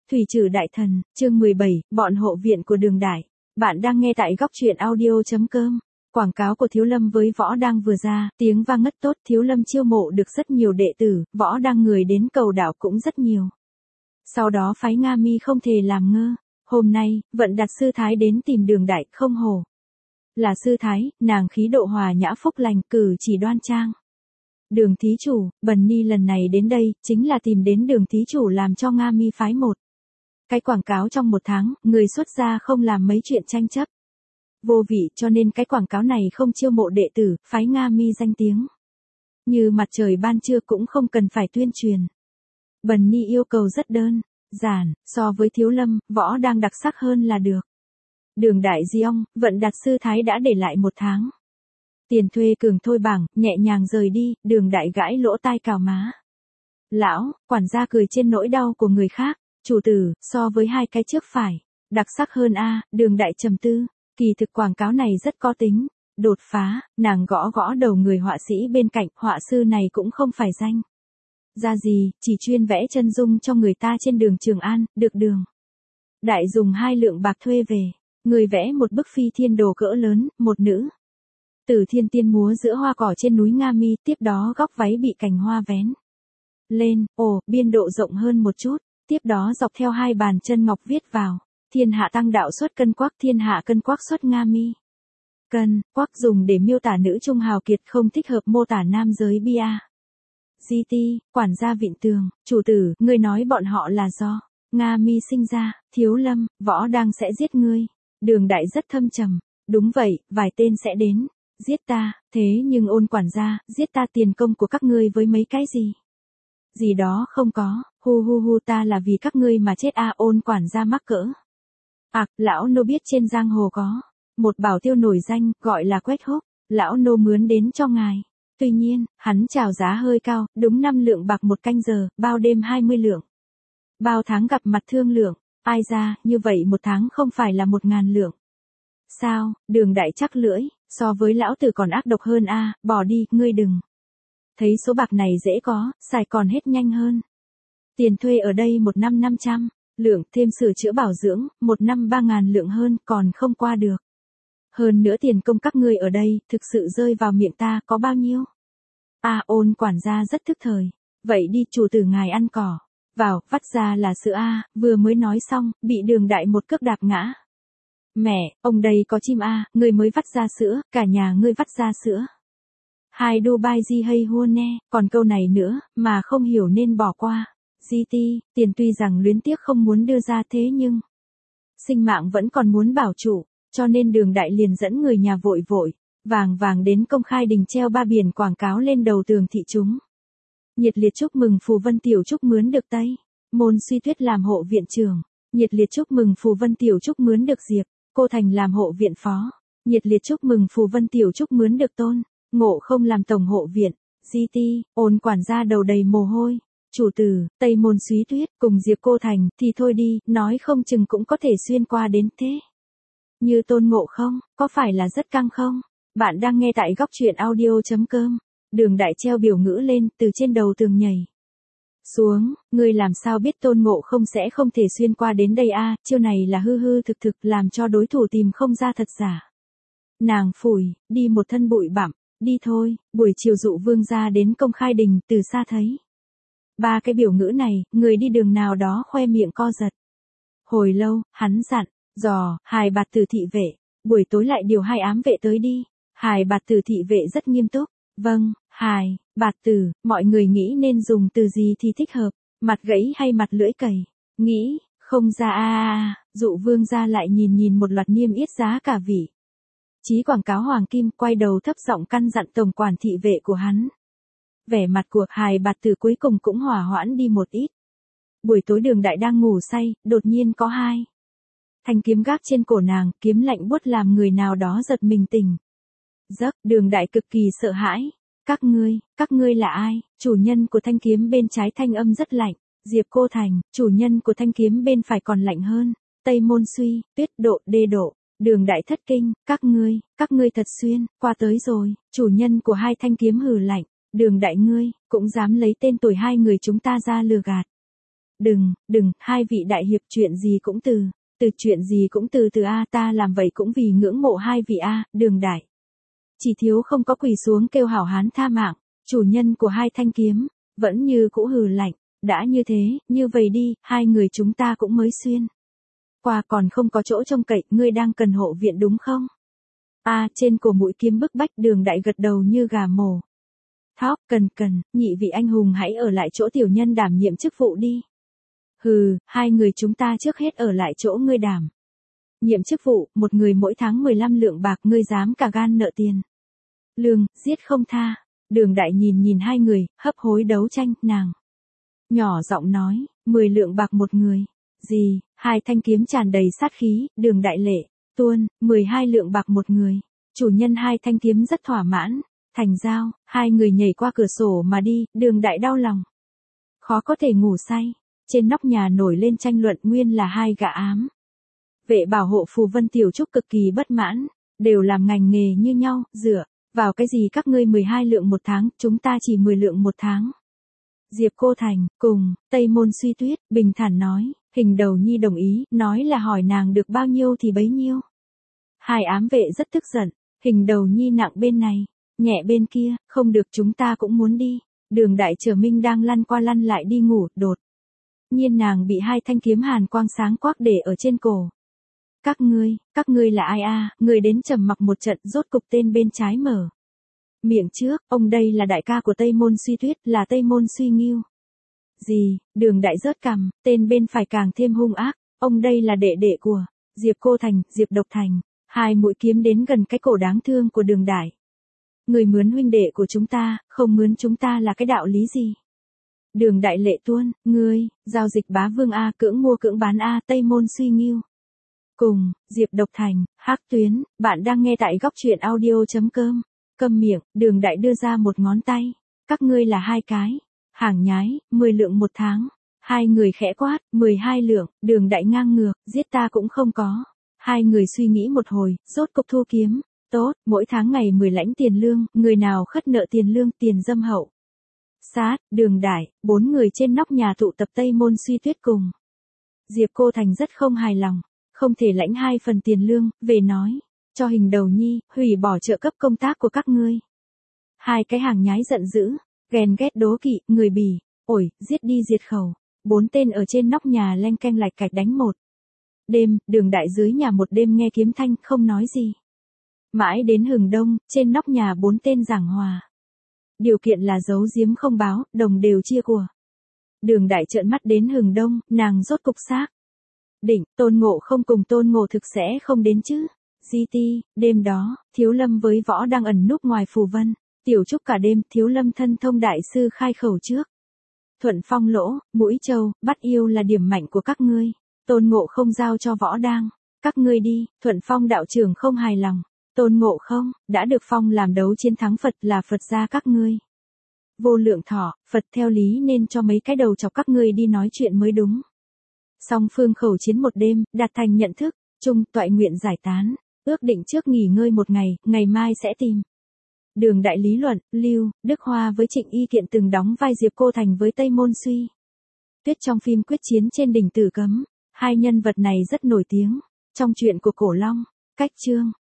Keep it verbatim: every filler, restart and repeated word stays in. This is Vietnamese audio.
Thủy Trử Đại Thần, chương mười bảy, bọn hộ viện của Đường Đại. Bạn đang nghe tại góc truyện audio.com. Quảng cáo của Thiếu Lâm với Võ Đang vừa ra, tiếng vang ngất tốt. Thiếu Lâm chiêu mộ được rất nhiều đệ tử, Võ Đang người đến cầu đạo cũng rất nhiều. Sau đó phái Nga Mi không thể làm ngơ. Hôm nay, Vận Đạt sư thái đến tìm Đường Đại, không hổ là sư thái, nàng khí độ hòa nhã phúc lành, cử chỉ đoan trang. Đường thí chủ, Bần Ni lần này đến đây, chính là tìm đến Đường thí chủ làm cho Nga Mi phái một cái quảng cáo trong một tháng, người xuất gia không làm mấy chuyện tranh chấp vô vị, cho nên cái quảng cáo này không chiêu mộ đệ tử, phái Nga Mi danh tiếng như mặt trời ban trưa cũng không cần phải tuyên truyền. Bần Ni yêu cầu rất đơn giản, so với Thiếu Lâm, Võ Đang đặc sắc hơn là được. Đường Đại Di ông, Vận Đạt sư thái đã để lại một tháng tiền thuê cường thôi bảng, nhẹ nhàng rời đi. Đường Đại gãi lỗ tai cào má. Lão, quản gia cười trên nỗi đau của người khác. Chủ tử, so với hai cái trước phải đặc sắc hơn a. Đường Đại trầm tư, kỳ thực quảng cáo này rất có tính đột phá. Nàng gõ gõ đầu người họa sĩ bên cạnh, họa sư này cũng không phải danh ra gì, chỉ chuyên vẽ chân dung cho người ta trên đường Trường An. Được Đường Đại dùng hai lượng bạc thuê về. Người vẽ một bức phi thiên đồ cỡ lớn, một nữ tử thiên tiên múa giữa hoa cỏ trên núi Nga Mi, tiếp đó góc váy bị cành hoa vén lên, ồ, biên độ rộng hơn một chút, tiếp đó dọc theo hai bàn chân ngọc viết vào, thiên hạ tăng đạo xuất cân quắc, thiên hạ cân quắc xuất Nga Mi. Cân quắc dùng để miêu tả nữ trung hào kiệt, không thích hợp mô tả nam giới bia. giê tê, quản gia vịn tường, chủ tử, ngươi nói bọn họ là do Nga Mi sinh ra, Thiếu Lâm, Võ Đang sẽ giết ngươi. Đường Đại rất thâm trầm, đúng vậy, vài tên sẽ đến giết ta, thế nhưng Ôn quản gia, giết ta tiền công của các ngươi với mấy cái gì? Gì đó không có, hu hu hu, ta là vì các ngươi mà chết a. Ôn quản gia mắc cỡ. Ặc, à, lão nô biết trên giang hồ có một bảo tiêu nổi danh, gọi là Quét Húc, lão nô mướn đến cho ngài. Tuy nhiên, hắn chào giá hơi cao, đúng năm lượng bạc một canh giờ, bao đêm hai mươi lượng. Bao tháng gặp mặt thương lượng, ai ra, như vậy một tháng không phải là một ngàn lượng. Sao? Đường Đại chắc lưỡi, so với lão tử còn ác độc hơn a. Bỏ đi, ngươi đừng thấy số bạc này dễ có, xài còn hết nhanh hơn. Tiền thuê ở đây một năm năm trăm lượng, thêm sửa chữa bảo dưỡng, một năm ba ngàn lượng hơn, còn không qua được. Hơn nữa tiền công các ngươi ở đây, thực sự rơi vào miệng ta, có bao nhiêu? A. À, Ôn quản gia rất thức thời. Vậy đi, chủ tử ngài ăn cỏ vào, vắt ra là sữa a. Vừa mới nói xong, bị Đường Đại một cước đạp ngã. Mẹ, ông đây có chim a, người mới vắt ra sữa, cả nhà ngươi vắt ra sữa. Hai Dubai di hay hua nè, còn câu này nữa, mà không hiểu nên bỏ qua. giê tê, tiền tuy rằng luyến tiếc không muốn đưa ra, thế nhưng sinh mạng vẫn còn muốn bảo trụ, cho nên Đường Đại liền dẫn người nhà vội vội vàng vàng đến Công Khai Đình treo ba biển quảng cáo lên đầu tường thị chúng. Nhiệt liệt chúc mừng Phù Vân Tiểu Trúc mướn được Tây Môn Suy Tuyết làm hộ viện trưởng. Nhiệt liệt chúc mừng Phù Vân Tiểu Trúc mướn được Diệp Cô Thành làm hộ viện phó. Nhiệt liệt chúc mừng Phù Vân Tiểu Trúc mướn được Tôn Ngộ Không làm tổng hộ viện. giê tê, Ôn quản gia đầu đầy mồ hôi. Chủ tử, Tây Môn Suy Tuyết cùng Diệp Cô Thành thì thôi đi, nói không chừng cũng có thể xuyên qua đến thế. Như Tôn Ngộ Không, có phải là rất căng không? Bạn đang nghe tại góc truyện audio.com. Đường Đại treo biểu ngữ lên, từ trên đầu tường nhảy xuống. Ngươi làm sao biết Tôn Ngộ Không sẽ không thể xuyên qua đến đây a? Chiêu này là hư hư thực thực, làm cho đối thủ tìm không ra thật giả. Nàng phủi đi một thân bụi bặm. Đi thôi. Buổi chiều dụ vương gia đến Công Khai Đình, từ xa thấy ba cái biểu ngữ này, người đi đường nào đó khoe miệng co giật. Hồi lâu, hắn dặn dò Hài Bạt Tử thị vệ, buổi tối lại điều hai ám vệ tới đi. Hài Bạt Tử thị vệ rất nghiêm túc. Vâng, Hài Bạt Tử, mọi người nghĩ nên dùng từ gì thì thích hợp, mặt gãy hay mặt lưỡi cày? Nghĩ không ra a a. Dụ vương gia lại nhìn nhìn một loạt niêm yết giá cả vị chí quảng cáo hoàng kim, quay đầu thấp giọng căn dặn tổng quản thị vệ của hắn. Vẻ mặt của Hài Bạt Tử cuối cùng cũng hòa hoãn đi một ít. Buổi tối Đường Đại đang ngủ say, đột nhiên có hai thanh kiếm gác trên cổ nàng, kiếm lạnh buốt làm người nào đó giật mình tỉnh giấc. Đường Đại cực kỳ sợ hãi. Các ngươi, các ngươi là ai? Chủ nhân của thanh kiếm bên trái thanh âm rất lạnh. Diệp Cô Thành. Chủ nhân của thanh kiếm bên phải còn lạnh hơn. Tây Môn Suy Tuyết độ đê độ. Đường Đại thất kinh. Các ngươi, các ngươi thật xuyên qua tới rồi. Chủ nhân của hai thanh kiếm hừ lạnh. Đường Đại ngươi cũng dám lấy tên tuổi hai người chúng ta ra lừa gạt. Đừng, đừng, hai vị đại hiệp chuyện gì cũng từ, từ chuyện gì cũng từ từ a ta làm vậy cũng vì ngưỡng mộ hai vị a Đường Đại. Chỉ thiếu không có quỳ xuống kêu hảo hán tha mạng, chủ nhân của hai thanh kiếm, vẫn như cũ hừ lạnh, đã như thế, như vậy đi, hai người chúng ta cũng mới xuyên qua còn không có chỗ trông cậy, ngươi đang cần hộ viện đúng không? A trên cổ mũi kiếm bức bách Đường Đại gật đầu như gà mổ. Thóc, cần cần, nhị vị anh hùng hãy ở lại chỗ tiểu nhân đảm nhiệm chức vụ đi. Hừ, hai người chúng ta trước hết ở lại chỗ ngươi đảm nhiệm chức vụ, một người mỗi tháng mười lăm lượng bạc, ngươi dám cả gan nợ tiền lương, giết không tha. Đường Đại nhìn nhìn hai người, hấp hối đấu tranh, nàng nhỏ giọng nói, mười lượng bạc một người. Gì? Hai thanh kiếm tràn đầy sát khí, Đường Đại lệ tuôn, mười hai lượng bạc một người. Chủ nhân hai thanh kiếm rất thỏa mãn, thành giao, hai người nhảy qua cửa sổ mà đi, Đường Đại đau lòng, khó có thể ngủ say. Trên nóc nhà nổi lên tranh luận, nguyên là hai gã ám vệ bảo hộ Phù Vân Tiểu Trúc cực kỳ bất mãn, đều làm ngành nghề như nhau, dựa vào cái gì các ngươi mười hai lượng một tháng, chúng ta chỉ mười lượng một tháng. Diệp Cô Thành, cùng, Tây Môn Suy Tuyết, bình thản nói, Hình Đầu Nhi đồng ý, nói là hỏi nàng được bao nhiêu thì bấy nhiêu. Hai ám vệ rất tức giận, Hình Đầu Nhi nặng bên này, nhẹ bên kia, không được chúng ta cũng muốn đi. Đường Đại Trở Minh đang lăn qua lăn lại đi ngủ, đột nhiên nàng bị hai thanh kiếm hàn quang sáng quắc để ở trên cổ. Các ngươi, các ngươi là ai a? Người đến trầm mặc một trận, rốt cục tên bên trái mở miệng trước, ông đây là đại ca của Tây Môn Suy Tuyết, là Tây Môn Suy Nghiêu. Gì? Đường Đại rớt cằm, tên bên phải càng thêm hung ác, ông đây là đệ đệ của Diệp Cô Thành, Diệp Độc Thành. Hai mũi kiếm đến gần cái cổ đáng thương của Đường Đại. Người mướn huynh đệ của chúng ta, không mướn chúng ta là cái đạo lý gì? Đường Đại lệ tuôn, ngươi, giao dịch bá vương a, cưỡng mua cưỡng bán a, Tây Môn Suy Nghiêu. Cùng, Diệp Độc Thành, Hắc Tuyến, bạn đang nghe tại góc truyện audio chấm com. Câm miệng, Đường Đại đưa ra một ngón tay. Các ngươi là hai cái hàng nhái, mười lượng một tháng. Hai người khẽ quát, mười hai lượng, Đường Đại ngang ngược, giết ta cũng không có. Hai người suy nghĩ một hồi, rốt cục thu kiếm. Tốt, mỗi tháng ngày mười lãnh tiền lương, người nào khất nợ tiền lương, tiền dâm hậu sát. Đường Đại, bốn người trên nóc nhà tụ tập Tây Môn Suy Tuyết cùng Diệp Cô Thành rất không hài lòng, không thể lãnh hai phần tiền lương, về nói cho Hình Đầu Nhi hủy bỏ trợ cấp công tác của các ngươi. Hai cái hàng nhái giận dữ, ghen ghét đố kỵ, người bỉ, ổi, giết đi diệt khẩu. Bốn tên ở trên nóc nhà leng keng lạch cạch đánh một đêm. Đường Đại dưới nhà một đêm nghe kiếm thanh không nói gì. Mãi đến hừng đông, trên nóc nhà bốn tên giảng hòa. Điều kiện là giấu giếm không báo, đồng đều chia của. Đường Đại trợn mắt đến hừng đông, nàng rốt cục xác định, Tôn Ngộ Không cùng Tôn Ngộ Thực sẽ không đến chứ. Di ti, đêm đó, Thiếu Lâm với Võ đang ẩn núp ngoài Phù Vân Tiểu Trúc cả đêm, Thiếu Lâm thân thông đại sư khai khẩu trước. Thuận Phong Lỗ, Mũi Châu, bắt yêu là điểm mạnh của các ngươi. Tôn Ngộ Không giao cho Võ đang. Các ngươi đi. Thuận Phong đạo trưởng không hài lòng. Tôn Ngộ Không, đã được phong làm đấu chiến thắng Phật là Phật gia các ngươi. Vô Lượng Thọ, Phật theo lý nên cho mấy cái đầu chọc các ngươi đi nói chuyện mới đúng. Song phương khẩu chiến một đêm, đạt thành nhận thức, chung toại nguyện giải tán, ước định trước nghỉ ngơi một ngày, ngày mai sẽ tìm. Đường Đại lý luận, Lưu, Đức Hoa với Trịnh Y Kiện từng đóng vai Diệp Cô Thành với Tây Môn Suy Tuyết trong phim Quyết Chiến trên đỉnh Tử Cấm. Hai nhân vật này rất nổi tiếng trong truyện của Cổ Long. Cách chương